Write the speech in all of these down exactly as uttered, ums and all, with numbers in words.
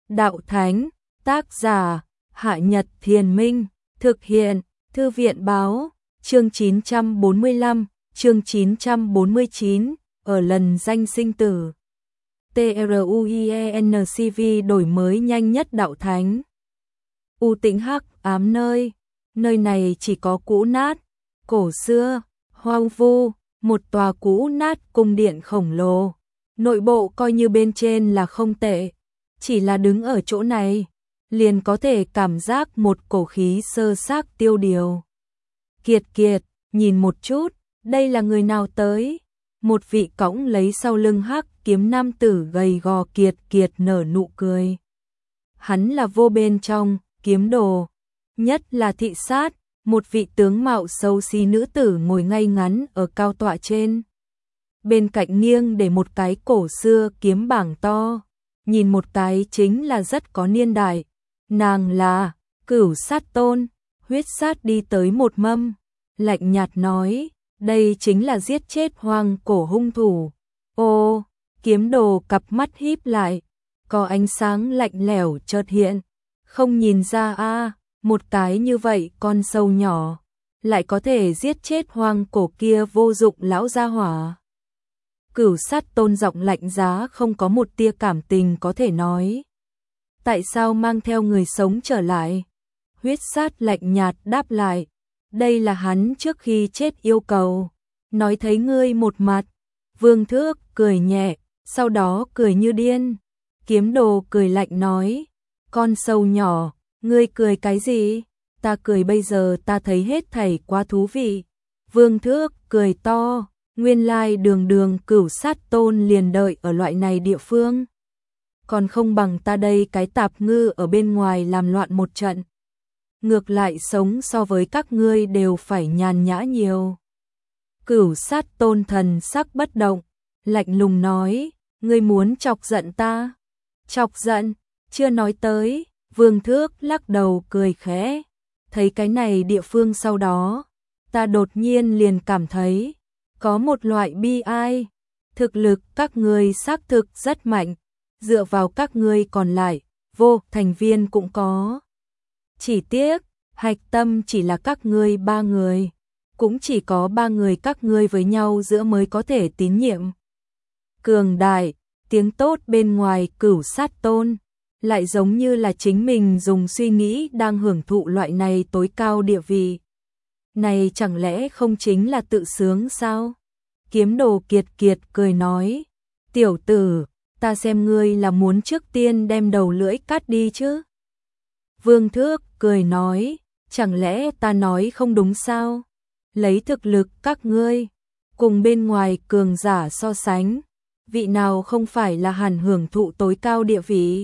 đạo thánh, tác giả, Hạ Nhật Thiền Minh, thực hiện, Thư viện Báo, chương chín trăm bốn mươi lăm, chương chín trăm bốn mươi chín, ở lần danh sinh tử. TRUIENCV đổi mới nhanh nhất đạo thánh. U Tĩnh hắc ám nơi, nơi này chỉ có cũ nát, cổ xưa, hoang vu, một tòa cũ nát cung điện khổng lồ. Nội bộ coi như bên trên là không tệ, chỉ là đứng ở chỗ này, liền có thể cảm giác một cổ khí sơ xác tiêu điều. Kiệt kiệt, nhìn một chút, đây là người nào tới? Một vị cõng lấy sau lưng hắc kiếm nam tử gầy gò kiệt kiệt nở nụ cười. Hắn là vô bên trong, kiếm đồ, nhất là thị sát, một vị tướng mạo xấu xí nữ tử ngồi ngay ngắn ở cao tọa trên. Bên cạnh nghiêng để một cái cổ xưa kiếm bảng to, nhìn một cái chính là rất có niên đại. Nàng là Cửu Sát Tôn. Huyết Sát đi tới một mâm, lạnh nhạt nói, đây chính là giết chết hoang cổ hung thủ. Ô, kiếm đồ cặp mắt híp lại, có ánh sáng lạnh lẽo chợt hiện, không nhìn ra a, à, một cái như vậy con sâu nhỏ lại có thể giết chết hoang cổ kia vô dụng lão gia hỏa. Cửu Sát Tôn giọng lạnh giá không có một tia cảm tình có thể nói. Tại sao mang theo người sống trở lại? Huyết Sát lạnh nhạt đáp lại, đây là hắn trước khi chết yêu cầu. Nói thấy ngươi một mặt. Vương Thước cười nhẹ, sau đó cười như điên. Kiếm đồ cười lạnh nói, con sâu nhỏ, ngươi cười cái gì? Ta cười bây giờ ta thấy hết thảy quá thú vị. Vương Thước cười to, nguyên lai đường đường Cửu Sát Tôn liền đợi ở loại này địa phương. Còn không bằng ta đây cái tạp ngư ở bên ngoài làm loạn một trận. Ngược lại sống so với các ngươi đều phải nhàn nhã nhiều. Cửu Sát Tôn thần sắc bất động, lạnh lùng nói, ngươi muốn chọc giận ta? Chọc giận, chưa nói tới. Vương Thước lắc đầu cười khẽ, thấy cái này địa phương sau đó, ta đột nhiên liền cảm thấy có một loại bi ai. Thực lực các ngươi xác thực rất mạnh, dựa vào các ngươi còn lại, vô thành viên cũng có. Chỉ tiếc, hạch tâm chỉ là các ngươi ba người, cũng chỉ có ba người các ngươi với nhau giữa mới có thể tín nhiệm. Cường đại, tiếng tốt bên ngoài Cửu Sát Tôn, lại giống như là chính mình dùng suy nghĩ đang hưởng thụ loại này tối cao địa vị. Này chẳng lẽ không chính là tự sướng sao? Kiếm đồ kiệt kiệt cười nói, tiểu tử, ta xem ngươi là muốn trước tiên đem đầu lưỡi cắt đi chứ. Vương Thước cười nói, chẳng lẽ ta nói không đúng sao? Lấy thực lực các ngươi, cùng bên ngoài cường giả so sánh, vị nào không phải là hẳn hưởng thụ tối cao địa vị?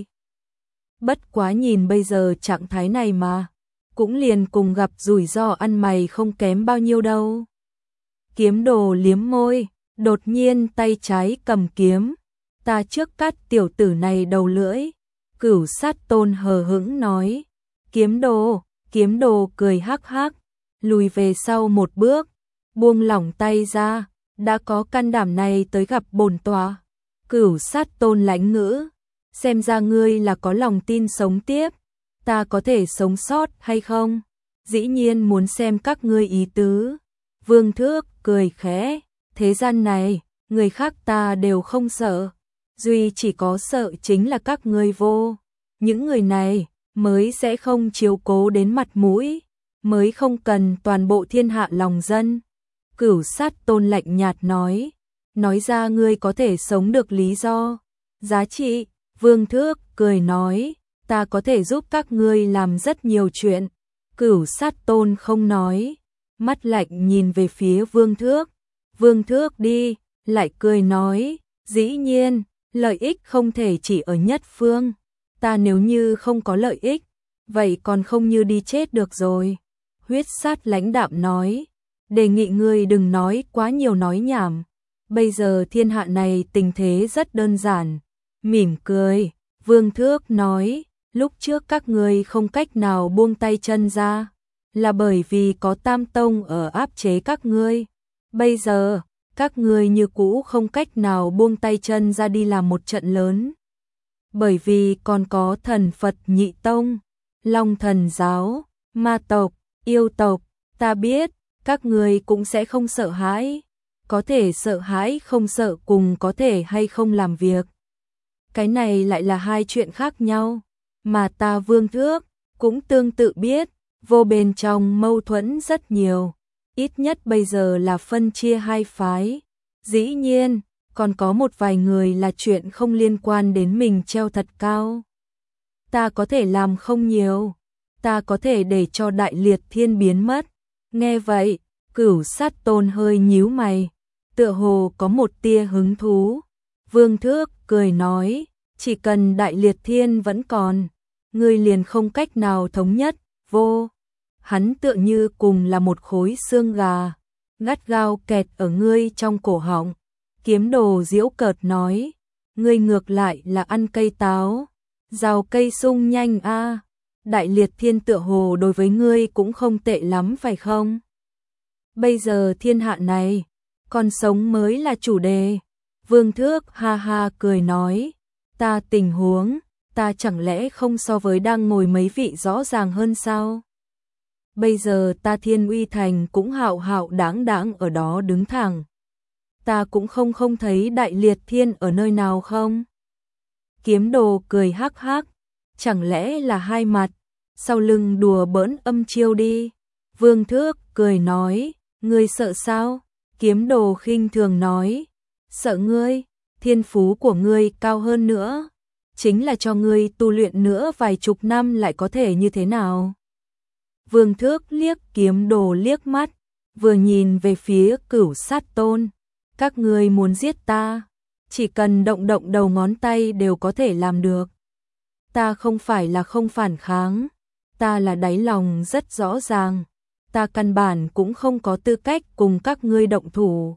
Bất quá nhìn bây giờ trạng thái này mà, cũng liền cùng gặp rủi ro ăn mày không kém bao nhiêu đâu. Kiếm đồ liếm môi, đột nhiên tay trái cầm kiếm, ta trước cắt tiểu tử này đầu lưỡi. Cửu Sát Tôn hờ hững nói, kiếm đồ, kiếm đồ cười hắc hắc, lùi về sau một bước, buông lỏng tay ra, đã có can đảm này tới gặp bổn tọa. Cửu Sát Tôn lãnh ngữ, xem ra ngươi là có lòng tin sống tiếp, ta có thể sống sót hay không? Dĩ nhiên muốn xem các ngươi ý tứ. Vương Thước cười khẽ, thế gian này, người khác ta đều không sợ, duy chỉ có sợ chính là các ngươi vô. Những người này mới sẽ không chiếu cố đến mặt mũi, mới không cần toàn bộ thiên hạ lòng dân. Cửu Sát Tôn lạnh nhạt nói, nói ra ngươi có thể sống được lý do, giá trị. Vương Thước cười nói, ta có thể giúp các ngươi làm rất nhiều chuyện. Cửu Sát Tôn không nói, mắt lạnh nhìn về phía Vương Thước. Vương Thước đi, lại cười nói, dĩ nhiên, lợi ích không thể chỉ ở nhất phương. Ta nếu như không có lợi ích, vậy còn không như đi chết được rồi. Huyết Sát lãnh đạm nói, đề nghị ngươi đừng nói quá nhiều nói nhảm. Bây giờ thiên hạ này tình thế rất đơn giản. Mỉm cười, Vương Thước nói, lúc trước các ngươi không cách nào buông tay chân ra, là bởi vì có Tam Tông ở áp chế các ngươi. Bây giờ, các ngươi như cũ không cách nào buông tay chân ra đi làm một trận lớn. bởi vì còn có thần Phật nhị tông, Long thần giáo, ma tộc, yêu tộc, ta biết, các ngươi cũng sẽ không sợ hãi, có thể sợ hãi không sợ cùng có thể hay không làm việc. Cái này lại là hai chuyện khác nhau, mà ta Vương Thước cũng tương tự biết, vô bên trong mâu thuẫn rất nhiều, ít nhất bây giờ là phân chia hai phái. Dĩ nhiên, còn có một vài người là chuyện không liên quan đến mình treo thật cao. Ta có thể làm không nhiều, ta có thể để cho Đại Liệt Thiên biến mất. Nghe vậy, Cửu Sát Tôn hơi nhíu mày, tựa hồ có một tia hứng thú. Vương Thước cười nói, chỉ cần Đại Liệt Thiên vẫn còn, ngươi liền không cách nào thống nhất, vô. Hắn tựa như cùng là một khối xương gà, gắt gao kẹt ở ngươi trong cổ họng. Kiếm Đồ giễu cợt nói, ngươi ngược lại là ăn cây táo, rào cây sung nhanh a. Đại Liệt Thiên tựa hồ đối với ngươi cũng không tệ lắm phải không? Bây giờ thiên hạ này, còn sống mới là chủ đề. Vương Thước ha ha cười nói, ta tình huống, ta chẳng lẽ không so với đang ngồi mấy vị rõ ràng hơn sao? Bây giờ ta Thiên Uy Thành cũng hạo hạo đáng đáng ở đó đứng thẳng. Ta cũng không không thấy Đại Liệt Thiên ở nơi nào không? Kiếm Đồ cười hắc hắc, chẳng lẽ là hai mặt, sau lưng đùa bỡn âm chiêu đi. Vương Thước cười nói, ngươi sợ sao? Kiếm Đồ khinh thường nói, sợ ngươi, thiên phú của ngươi cao hơn nữa, chính là cho ngươi tu luyện nữa vài chục năm lại có thể như thế nào? Vương Thước liếc Kiếm Đồ liếc mắt, vừa nhìn về phía Cửu Sát Tôn, các ngươi muốn giết ta, chỉ cần động động đầu ngón tay đều có thể làm được. Ta không phải là không phản kháng, ta là đáy lòng rất rõ ràng, ta căn bản cũng không có tư cách cùng các ngươi động thủ.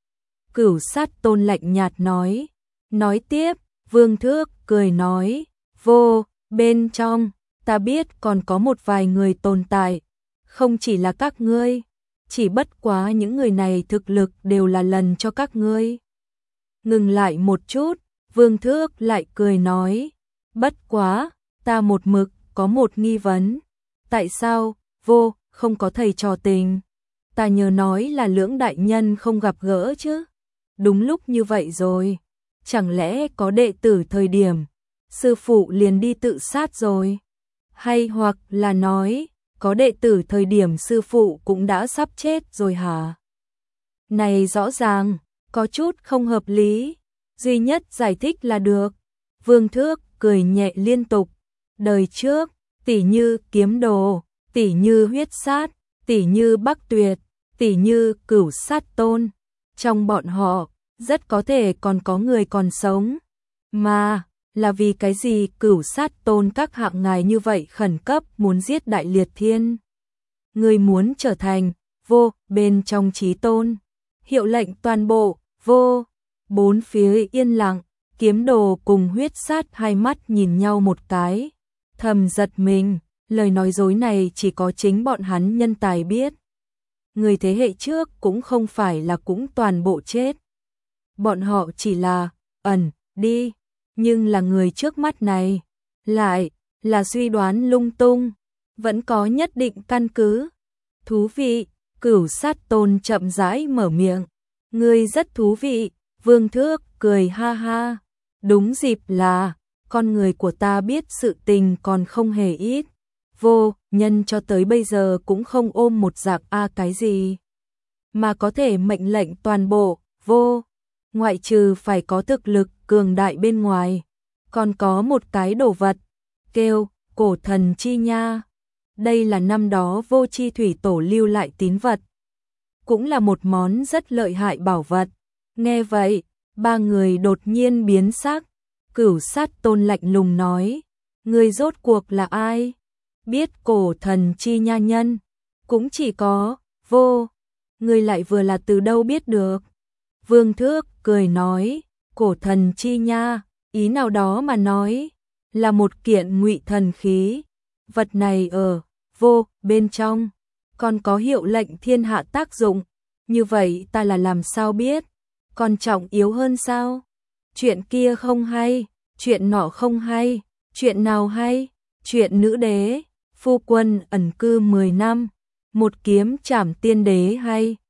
Cửu Sát Tôn lạnh nhạt nói, nói tiếp, Vương Thước cười nói, vô, bên trong, ta biết còn có một vài người tồn tại, không chỉ là các ngươi, chỉ bất quá những người này thực lực đều là lần cho các ngươi. Ngừng lại một chút, Vương Thước lại cười nói, bất quá, ta một mực có một nghi vấn, tại sao, vô, không có thầy trò tình? Ta nhớ nói là Lưỡng đại nhân không gặp gỡ chứ? Đúng lúc như vậy rồi, chẳng lẽ có đệ tử thời điểm, sư phụ liền đi tự sát rồi? Hay hoặc là nói, có đệ tử thời điểm sư phụ cũng đã sắp chết rồi hả? Này rõ ràng, có chút không hợp lý, duy nhất giải thích là được. Vương Thước cười nhẹ liên tục, đời trước, tỷ như Kiếm Đồ, tỷ như Huyết Sát, tỷ như Bắc Tuyệt, tỷ như Cửu Sát Tôn, trong bọn họ, rất có thể còn có người còn sống. Mà, là vì cái gì Cửu Sát Tôn các hạng ngài như vậy khẩn cấp muốn giết Đại Liệt Thiên? Người muốn trở thành, vô, bên trong chí tôn. Hiệu lệnh toàn bộ, vô. Bốn phía yên lặng, Kiếm Đồ cùng Huyết Sát hai mắt nhìn nhau một cái. Thầm giật mình, lời nói dối này chỉ có chính bọn hắn nhân tài biết. Người thế hệ trước cũng không phải là cũng toàn bộ chết. Bọn họ chỉ là, ẩn, đi. Nhưng là người trước mắt này, lại là suy đoán lung tung, vẫn có nhất định căn cứ. Thú vị, Cửu Sát Tôn chậm rãi mở miệng, ngươi rất thú vị. Vương Thước cười ha ha, đúng dịp là, con người của ta biết sự tình còn không hề ít, vô, nhân cho tới bây giờ cũng không ôm một dạng a cái gì, mà có thể mệnh lệnh toàn bộ, vô, ngoại trừ phải có thực lực cường đại bên ngoài, còn có một cái đồ vật, kêu, cổ thần chi nha. Đây là năm đó Vô Chi Thủy Tổ lưu lại tín vật, cũng là một món rất lợi hại bảo vật. Nghe vậy, ba người đột nhiên biến sắc. Cửu Sát Tôn lạnh lùng nói, người rốt cuộc là ai? Biết cổ thần chi nha nhân, cũng chỉ có, vô, người lại vừa là từ đâu biết được? Vương Thước cười nói, cổ thần chi nha, ý nào đó mà nói, là một kiện ngụy thần khí. Vật này ở, vô, bên trong, còn có hiệu lệnh thiên hạ tác dụng. Như vậy ta là làm sao biết? Còn trọng yếu hơn sao? Chuyện kia không hay, chuyện nọ không hay, chuyện nào hay, chuyện nữ đế, phu quân ẩn cư mười năm, một kiếm trảm tiên đế hay.